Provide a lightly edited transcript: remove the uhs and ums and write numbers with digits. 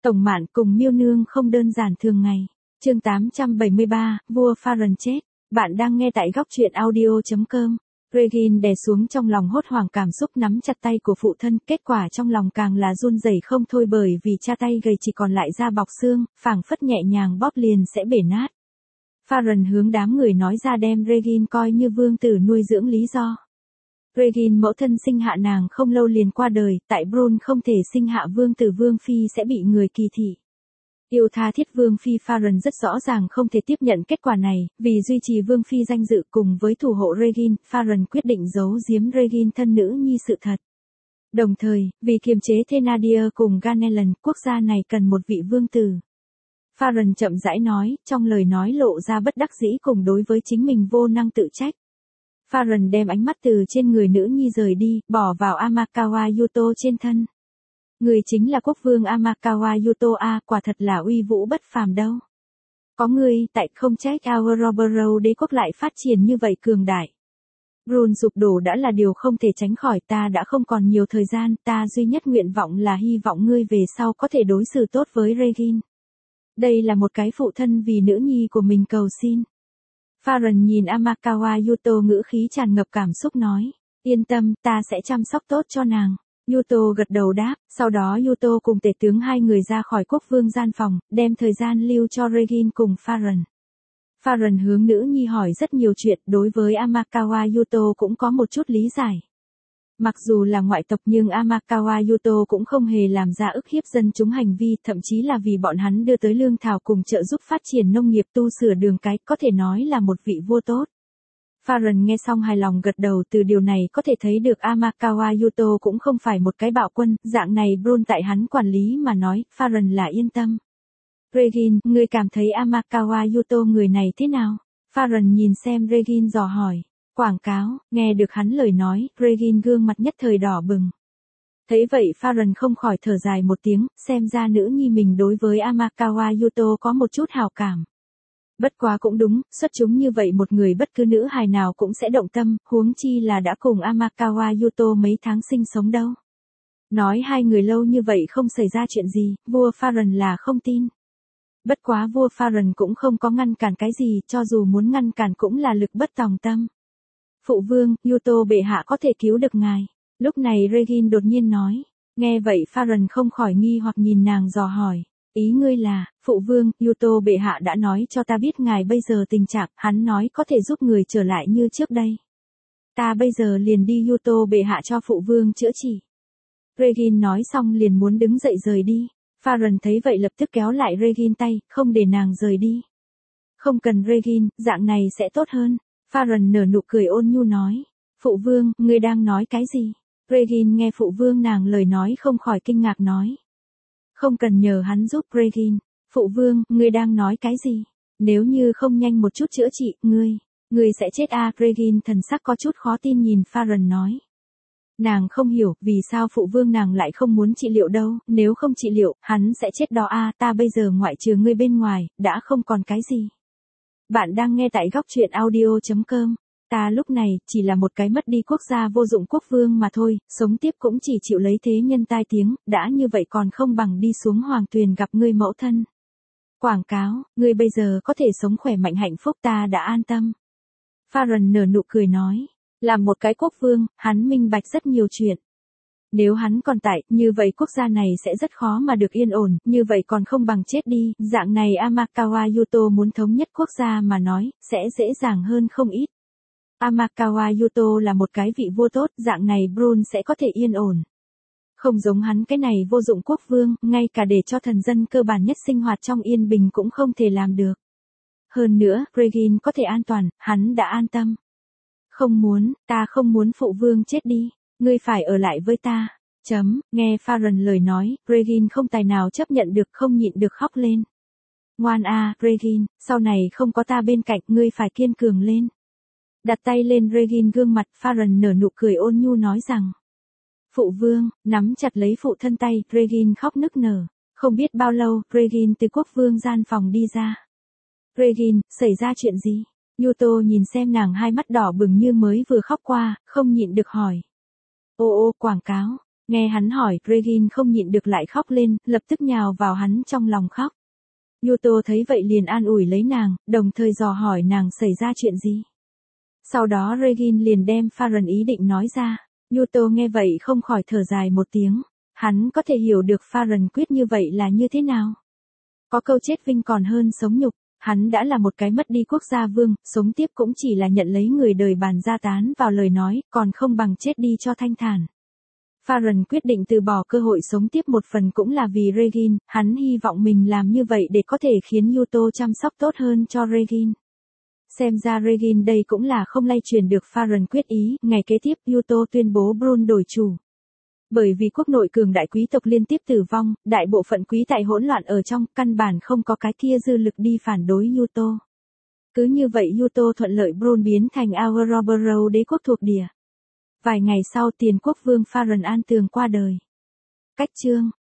Tổng Mạn cùng Miêu Nương không đơn giản thường ngày. Chương 873, vua Pharon chết. Bạn đang nghe tại góc truyện audio.com. Regine đè xuống trong lòng hốt hoảng cảm xúc nắm chặt tay của phụ thân, kết quả trong lòng càng là run rẩy không thôi bởi vì cha tay gầy chỉ còn lại da bọc xương, phảng phất nhẹ nhàng bóp liền sẽ bể nát. Pharon hướng đám người nói ra đem Regine coi như vương tử nuôi dưỡng lý do. Regine mẫu thân sinh hạ nàng không lâu liền qua đời, tại Brun không thể sinh hạ vương tử vương phi sẽ bị người kỳ thị. Yêu tha thiết vương phi Pharon rất rõ ràng không thể tiếp nhận kết quả này, vì duy trì vương phi danh dự cùng với thủ hộ Regine, Pharon quyết định giấu giếm Regine thân nữ nhi sự thật. Đồng thời, vì kiềm chế Thénardier cùng Ganelon, quốc gia này cần một vị vương tử. Pharon chậm rãi nói, trong lời nói lộ ra bất đắc dĩ cùng đối với chính mình vô năng tự trách. Pharon đem ánh mắt từ trên người nữ nhi rời đi, bỏ vào Amakawa Yuto trên thân. Người chính là quốc vương Amakawa Yuto a, quả thật là uy vũ bất phàm đâu. Có người tại không trách Auroboro đế quốc lại phát triển như vậy cường đại. Brun sụp đổ đã là điều không thể tránh khỏi, ta đã không còn nhiều thời gian, ta duy nhất nguyện vọng là hy vọng ngươi về sau có thể đối xử tốt với Regine. Đây là một cái phụ thân vì nữ nhi của mình cầu xin. Pharon nhìn Amakawa Yuto ngữ khí tràn ngập cảm xúc nói, yên tâm, ta sẽ chăm sóc tốt cho nàng. Yuto gật đầu đáp, sau đó Yuto cùng tể tướng hai người ra khỏi quốc vương gian phòng, đem thời gian lưu cho Regine cùng Pharon. Pharon hướng nữ nhi hỏi rất nhiều chuyện, đối với Amakawa Yuto cũng có một chút lý giải. Mặc dù là ngoại tộc nhưng Amakawa Yuto cũng không hề làm ra ức hiếp dân chúng hành vi, thậm chí là vì bọn hắn đưa tới lương thảo cùng trợ giúp phát triển nông nghiệp tu sửa đường cái, có thể nói là một vị vua tốt. Pharon nghe xong hài lòng gật đầu, từ điều này có thể thấy được Amakawa Yuto cũng không phải một cái bạo quân, dạng này Brun tại hắn quản lý mà nói, Pharon là yên tâm. Regine, ngươi cảm thấy Amakawa Yuto người này thế nào? Pharon nhìn xem Regine dò hỏi. Quảng cáo, nghe được hắn lời nói, Regine gương mặt nhất thời đỏ bừng. Thấy vậy Pharon không khỏi thở dài một tiếng, xem ra nữ nhi mình đối với Amakawa Yuto có một chút hảo cảm. Bất quá cũng đúng, xuất chúng như vậy một người bất cứ nữ hài nào cũng sẽ động tâm, huống chi là đã cùng Amakawa Yuto mấy tháng sinh sống đâu. Nói hai người lâu như vậy không xảy ra chuyện gì, vua Pharon là không tin. Bất quá vua Pharon cũng không có ngăn cản cái gì, cho dù muốn ngăn cản cũng là lực bất tòng tâm. Phụ vương, Yuto bệ hạ có thể cứu được ngài. Lúc này Regine đột nhiên nói. Nghe vậy Pharon không khỏi nghi hoặc nhìn nàng dò hỏi. Ý ngươi là, phụ vương, Yuto bệ hạ đã nói cho ta biết ngài bây giờ tình trạng, hắn nói có thể giúp người trở lại như trước đây. Ta bây giờ liền đi Yuto bệ hạ cho phụ vương chữa trị. Regine nói xong liền muốn đứng dậy rời đi. Pharon thấy vậy lập tức kéo lại Regine tay, không để nàng rời đi. Không cần Regine, dạng này sẽ tốt hơn. Pharon nở nụ cười ôn nhu nói. Phụ vương, ngươi đang nói cái gì? Regine nghe phụ vương nàng lời nói không khỏi kinh ngạc nói. Không cần nhờ hắn giúp Regine. Phụ vương, ngươi đang nói cái gì? Nếu như không nhanh một chút chữa trị, ngươi sẽ chết à? Regine thần sắc có chút khó tin nhìn Pharon nói. Nàng không hiểu, vì sao phụ vương nàng lại không muốn trị liệu đâu, nếu không trị liệu, hắn sẽ chết đó à, ta bây giờ ngoại trừ ngươi bên ngoài, đã không còn cái gì. Bạn đang nghe tại góc truyện audio.com. Ta lúc này, chỉ là một cái mất đi quốc gia vô dụng quốc vương mà thôi, sống tiếp cũng chỉ chịu lấy thế nhân tai tiếng, đã như vậy còn không bằng đi xuống hoàng tuyền gặp ngươi mẫu thân. Quảng cáo, ngươi bây giờ có thể sống khỏe mạnh hạnh phúc, ta đã an tâm. Pharon nở nụ cười nói, làm một cái quốc vương, hắn minh bạch rất nhiều chuyện. Nếu hắn còn tại, như vậy quốc gia này sẽ rất khó mà được yên ổn, như vậy còn không bằng chết đi, dạng này Amakawa Yuto muốn thống nhất quốc gia mà nói, sẽ dễ dàng hơn không ít. Amakawa Yuto là một cái vị vua tốt, dạng này Brun sẽ có thể yên ổn. Không giống hắn cái này vô dụng quốc vương, ngay cả để cho thần dân cơ bản nhất sinh hoạt trong yên bình cũng không thể làm được. Hơn nữa, Regine có thể an toàn, hắn đã an tâm. Không muốn, ta không muốn phụ vương chết đi, ngươi phải ở lại với ta. Nghe Pharon lời nói, Regine không tài nào chấp nhận được, không nhịn được khóc lên. Ngoan à, Regine, sau này không có ta bên cạnh, ngươi phải kiên cường lên. Đặt tay lên Regine gương mặt, Pharon nở nụ cười ôn nhu nói rằng. Phụ vương, nắm chặt lấy phụ thân tay, Regine khóc nức nở. Không biết bao lâu, Regine từ quốc vương gian phòng đi ra. Regine, xảy ra chuyện gì? Yuto nhìn xem nàng hai mắt đỏ bừng như mới vừa khóc qua, không nhịn được hỏi. Ô ô, quảng cáo. Nghe hắn hỏi, Regine không nhịn được lại khóc lên, lập tức nhào vào hắn trong lòng khóc. Yuto thấy vậy liền an ủi lấy nàng, đồng thời dò hỏi nàng xảy ra chuyện gì. Sau đó Regine liền đem Farron ý định nói ra. Yuto nghe vậy không khỏi thở dài một tiếng. Hắn có thể hiểu được Farron quyết như vậy là như thế nào. Có câu chết vinh còn hơn sống nhục. Hắn đã là một cái mất đi quốc gia vương, sống tiếp cũng chỉ là nhận lấy người đời bàn gia tán vào lời nói, còn không bằng chết đi cho thanh thản. Farron quyết định từ bỏ cơ hội sống tiếp một phần cũng là vì Regine, hắn hy vọng mình làm như vậy để có thể khiến Yuto chăm sóc tốt hơn cho Regine. Xem ra Regine đây cũng là không lay truyền được Farron quyết ý, ngày kế tiếp Yuto tuyên bố Brun đổi chủ. Bởi vì quốc nội cường đại quý tộc liên tiếp tử vong, đại bộ phận quý tại hỗn loạn ở trong, căn bản không có cái kia dư lực đi phản đối Yuto. Cứ như vậy Yuto thuận lợi Brun biến thành Auroboros đế quốc thuộc địa. Vài ngày sau Tiền quốc vương Farron An Tường qua đời. Cách chương